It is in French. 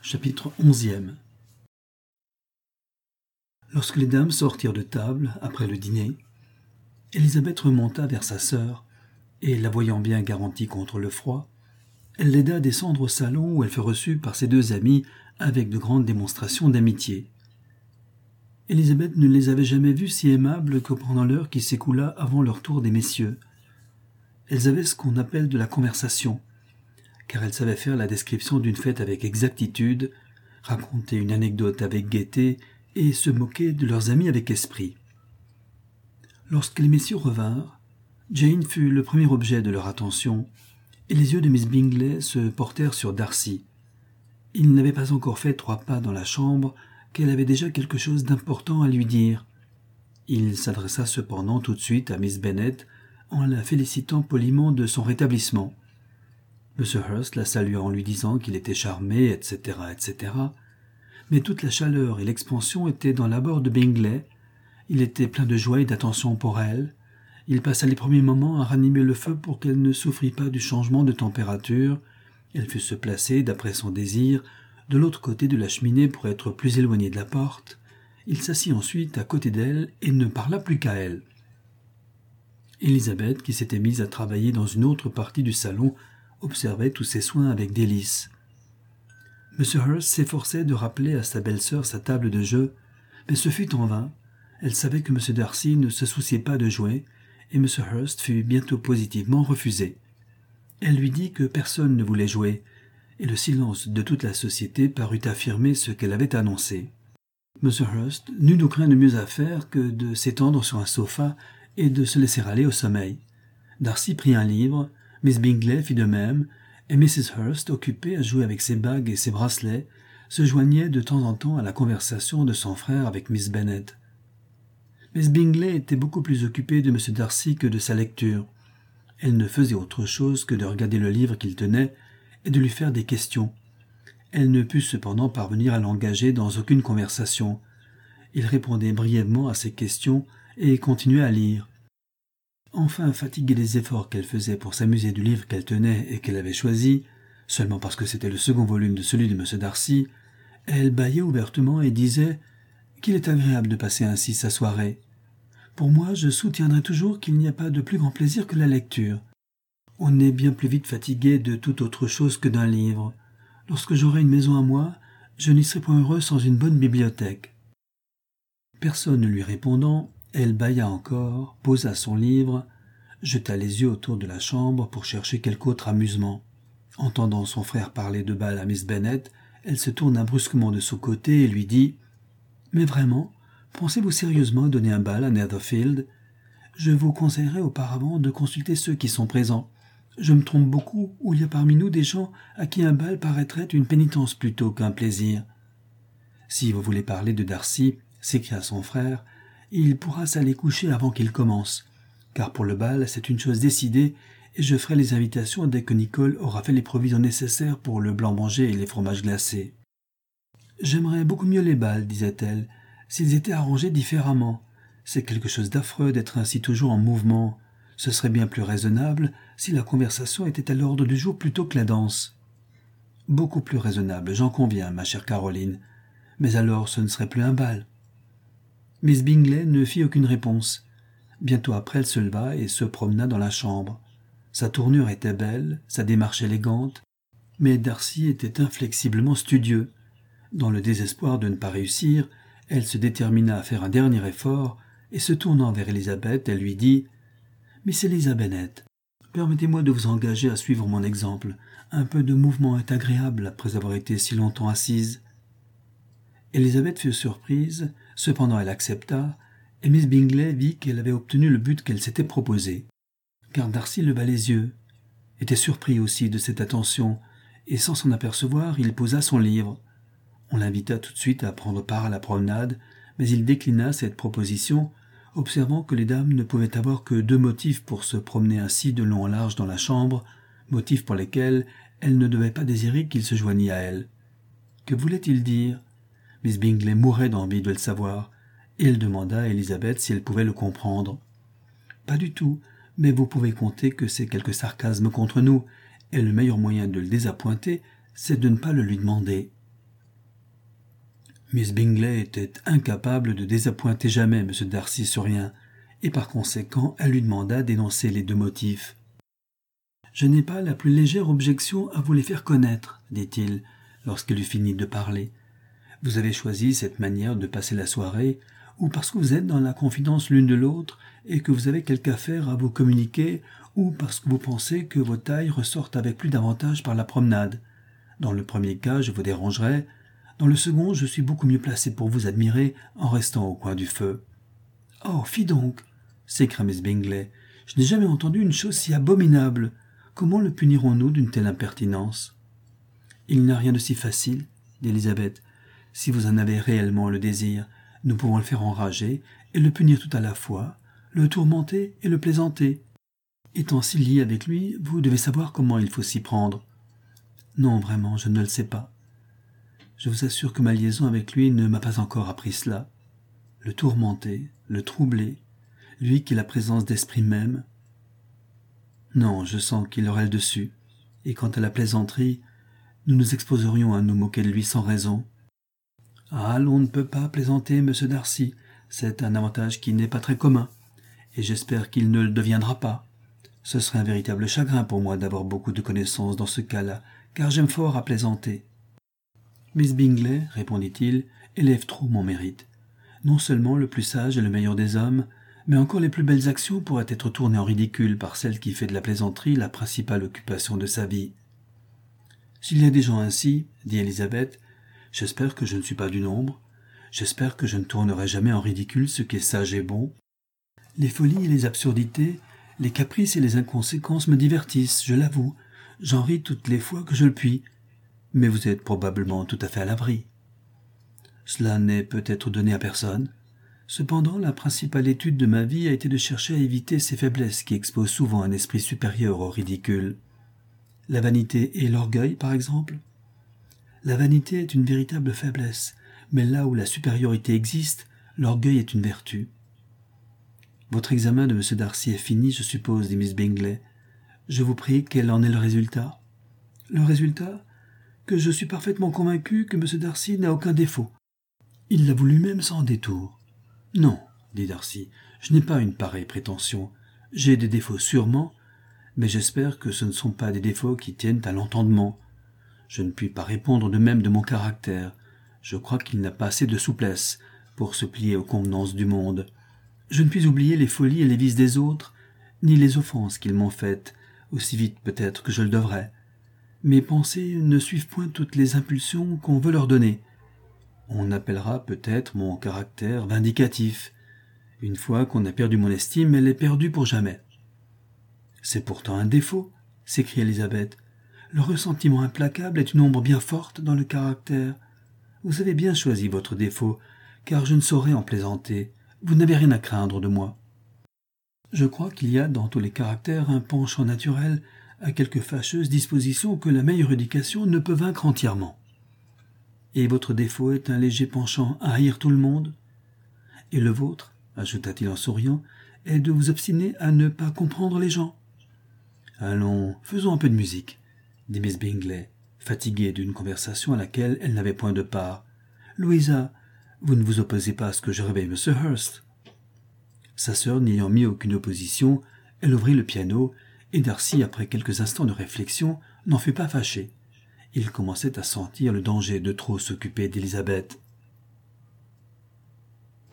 Chapitre 11e. Lorsque les dames sortirent de table, après le dîner, Élisabeth remonta vers sa sœur, et la voyant bien garantie contre le froid, elle l'aida à descendre au salon où elle fut reçue par ses deux amies avec de grandes démonstrations d'amitié. Élisabeth ne les avait jamais vues si aimables que pendant l'heure qui s'écoula avant leur tour des messieurs. Elles avaient ce qu'on appelle de la conversation, car elles savaient faire la description d'une fête avec exactitude, raconter une anecdote avec gaieté et se moquer de leurs amis avec esprit. Lorsque les messieurs revinrent, Jane fut le premier objet de leur attention, et les yeux de Miss Bingley se portèrent sur Darcy. Il n'avait pas encore fait 3 pas dans la chambre qu'elle avait déjà quelque chose d'important à lui dire. Il s'adressa cependant tout de suite à Miss Bennet en la félicitant poliment de son rétablissement. M. Hurst la salua en lui disant qu'il était charmé, etc., etc. Mais toute la chaleur et l'expansion étaient dans l'abord de Bingley. Il était plein de joie et d'attention pour elle. Il passa les premiers moments à ranimer le feu pour qu'elle ne souffrît pas du changement de température. Elle fut se placer, d'après son désir, de l'autre côté de la cheminée pour être plus éloignée de la porte. Il s'assit ensuite à côté d'elle et ne parla plus qu'à elle. Élisabeth, qui s'était mise à travailler dans une autre partie du salon, observait tous ces soins avec délice. M. Hurst s'efforçait de rappeler à sa belle-sœur sa table de jeu, mais ce fut en vain. Elle savait que M. Darcy ne se souciait pas de jouer, et M. Hurst fut bientôt positivement refusé. Elle lui dit que personne ne voulait jouer, et le silence de toute la société parut affirmer ce qu'elle avait annoncé. M. Hurst n'eut donc rien de mieux à faire que de s'étendre sur un sofa et de se laisser aller au sommeil. Darcy prit un livre, Miss Bingley fit de même, et Mrs. Hurst, occupée à jouer avec ses bagues et ses bracelets, se joignait de temps en temps à la conversation de son frère avec Miss Bennet. Miss Bingley était beaucoup plus occupée de M. Darcy que de sa lecture. Elle ne faisait autre chose que de regarder le livre qu'il tenait et de lui faire des questions. Elle ne put cependant parvenir à l'engager dans aucune conversation. Il répondait brièvement à ses questions et continuait à lire. Enfin, fatiguée des efforts qu'elle faisait pour s'amuser du livre qu'elle tenait et qu'elle avait choisi, seulement parce que c'était le second volume de celui de M. Darcy, elle bâillait ouvertement et disait qu'il est agréable de passer ainsi sa soirée. Pour moi, je soutiendrai toujours qu'il n'y a pas de plus grand plaisir que la lecture. On est bien plus vite fatigué de toute autre chose que d'un livre. Lorsque j'aurai une maison à moi, je n'y serai point heureux sans une bonne bibliothèque. Personne ne lui répondant, elle bâilla encore, posa son livre, jeta les yeux autour de la chambre pour chercher quelque autre amusement. Entendant son frère parler de bal à Miss Bennet, elle se tourna brusquement de son côté et lui dit « Mais vraiment, pensez-vous sérieusement donner un bal à Netherfield ? Je vous conseillerais auparavant de consulter ceux qui sont présents. Je me trompe beaucoup, ou il y a parmi nous des gens à qui un bal paraîtrait une pénitence plutôt qu'un plaisir. » « Si vous voulez parler de Darcy, » s'écria son frère, « il pourra s'aller coucher avant qu'il commence, car pour le bal c'est une chose décidée, et je ferai les invitations dès que Nicole aura fait les provisions nécessaires pour le blanc-manger et les fromages glacés. »« J'aimerais beaucoup mieux les bals, disait-elle, s'ils étaient arrangés différemment. C'est quelque chose d'affreux d'être ainsi toujours en mouvement. Ce serait bien plus raisonnable si la conversation était à l'ordre du jour plutôt que la danse. »« Beaucoup plus raisonnable, j'en conviens, ma chère Caroline. Mais alors ce ne serait plus un bal. » Miss Bingley ne fit aucune réponse. Bientôt après, elle se leva et se promena dans la chambre. Sa tournure était belle, sa démarche élégante, mais Darcy était inflexiblement studieux. Dans le désespoir de ne pas réussir, elle se détermina à faire un dernier effort, et se tournant vers Élisabeth, elle lui dit « Miss Bennet, permettez-moi de vous engager à suivre mon exemple. Un peu de mouvement est agréable après avoir été si longtemps assise. » Élisabeth fut surprise, cependant elle accepta, et Miss Bingley vit qu'elle avait obtenu le but qu'elle s'était proposé. Car Darcy leva les yeux, était surpris aussi de cette attention, et sans s'en apercevoir, il posa son livre. On l'invita tout de suite à prendre part à la promenade, mais il déclina cette proposition, observant que les dames ne pouvaient avoir que 2 motifs pour se promener ainsi de long en large dans la chambre, motifs pour lesquels elles ne devaient pas désirer qu'il se joignît à elles. Que voulait-il dire ? Miss Bingley mourait d'envie de le savoir, et elle demanda à Élisabeth si elle pouvait le comprendre. « Pas du tout, mais vous pouvez compter que c'est quelque sarcasme contre nous, et le meilleur moyen de le désappointer, c'est de ne pas le lui demander. » Miss Bingley était incapable de désappointer jamais M. Darcy sur rien, et par conséquent elle lui demanda d'énoncer les 2 motifs. « Je n'ai pas la plus légère objection à vous les faire connaître, dit-il, lorsqu'elle eut fini de parler. Vous avez choisi cette manière de passer la soirée, ou parce que vous êtes dans la confidence l'une de l'autre et que vous avez quelque affaire à vous communiquer, ou parce que vous pensez que vos tailles ressortent avec plus d'avantage par la promenade. Dans le premier cas, je vous dérangerai. Dans le second, je suis beaucoup mieux placé pour vous admirer en restant au coin du feu. »« Oh, fi donc !» s'écria Miss Bingley. « Je n'ai jamais entendu une chose si abominable. Comment le punirons-nous d'une telle impertinence ?»« Il n'y a rien de si facile, dit Élisabeth. Si vous en avez réellement le désir, nous pouvons le faire enrager et le punir tout à la fois, le tourmenter et le plaisanter. Étant si lié avec lui, vous devez savoir comment il faut s'y prendre. »« Non, vraiment, je ne le sais pas. Je vous assure que ma liaison avec lui ne m'a pas encore appris cela. Le tourmenter, le troubler, lui qui est la présence d'esprit même. Non, je sens qu'il aurait le dessus, et quant à la plaisanterie, nous nous exposerions à nous moquer de lui sans raison. »« Ah, l'on ne peut pas plaisanter, monsieur Darcy, c'est un avantage qui n'est pas très commun, et j'espère qu'il ne le deviendra pas. Ce serait un véritable chagrin pour moi d'avoir beaucoup de connaissances dans ce cas-là, car j'aime fort à plaisanter. »« Miss Bingley, répondit-il, élève trop mon mérite. Non seulement le plus sage et le meilleur des hommes, mais encore les plus belles actions pourraient être tournées en ridicule par celle qui fait de la plaisanterie la principale occupation de sa vie. »« S'il y a des gens ainsi, dit Élisabeth, j'espère que je ne suis pas du nombre. J'espère que je ne tournerai jamais en ridicule ce qui est sage et bon. Les folies et les absurdités, les caprices et les inconséquences me divertissent, je l'avoue. J'en ris toutes les fois que je le puis. Mais vous êtes probablement tout à fait à l'abri. Cela n'est peut-être donné à personne. Cependant, la principale étude de ma vie a été de chercher à éviter ces faiblesses qui exposent souvent un esprit supérieur au ridicule. La vanité et l'orgueil, par exemple. La vanité est une véritable faiblesse, mais là où la supériorité existe, l'orgueil est une vertu. Votre examen de M. Darcy est fini, je suppose, dit Miss Bingley. Je vous prie, quel en est le résultat ? Le résultat ? Que je suis parfaitement convaincu que M. Darcy n'a aucun défaut. Il l'avoue lui-même sans détour. Non, dit Darcy, je n'ai pas une pareille prétention. J'ai des défauts sûrement, mais j'espère que ce ne sont pas des défauts qui tiennent à l'entendement. Je ne puis pas répondre de même de mon caractère. Je crois qu'il n'a pas assez de souplesse pour se plier aux convenances du monde. Je ne puis oublier les folies et les vices des autres, ni les offenses qu'ils m'ont faites, aussi vite peut-être que je le devrais. Mes pensées ne suivent point toutes les impulsions qu'on veut leur donner. On appellera peut-être mon caractère vindicatif. Une fois qu'on a perdu mon estime, elle est perdue pour jamais. « C'est pourtant un défaut, » s'écria Élisabeth. « Le ressentiment implacable est une ombre bien forte dans le caractère. Vous avez bien choisi votre défaut, car je ne saurais en plaisanter. Vous n'avez rien à craindre de moi. Je crois qu'il y a dans tous les caractères un penchant naturel à quelque fâcheuse disposition que la meilleure éducation ne peut vaincre entièrement. Et votre défaut est un léger penchant à haïr tout le monde. Et le vôtre, ajouta-t-il en souriant, est de vous obstiner à ne pas comprendre les gens. Allons, faisons un peu de musique, dit Miss Bingley, fatiguée d'une conversation à laquelle elle n'avait point de part. Louisa, vous ne vous opposez pas à ce que je réveille M. Hurst. Sa sœur n'ayant mis aucune opposition, elle ouvrit le piano, et Darcy, après quelques instants de réflexion, n'en fut pas fâché. Il commençait à sentir le danger de trop s'occuper d'Élisabeth.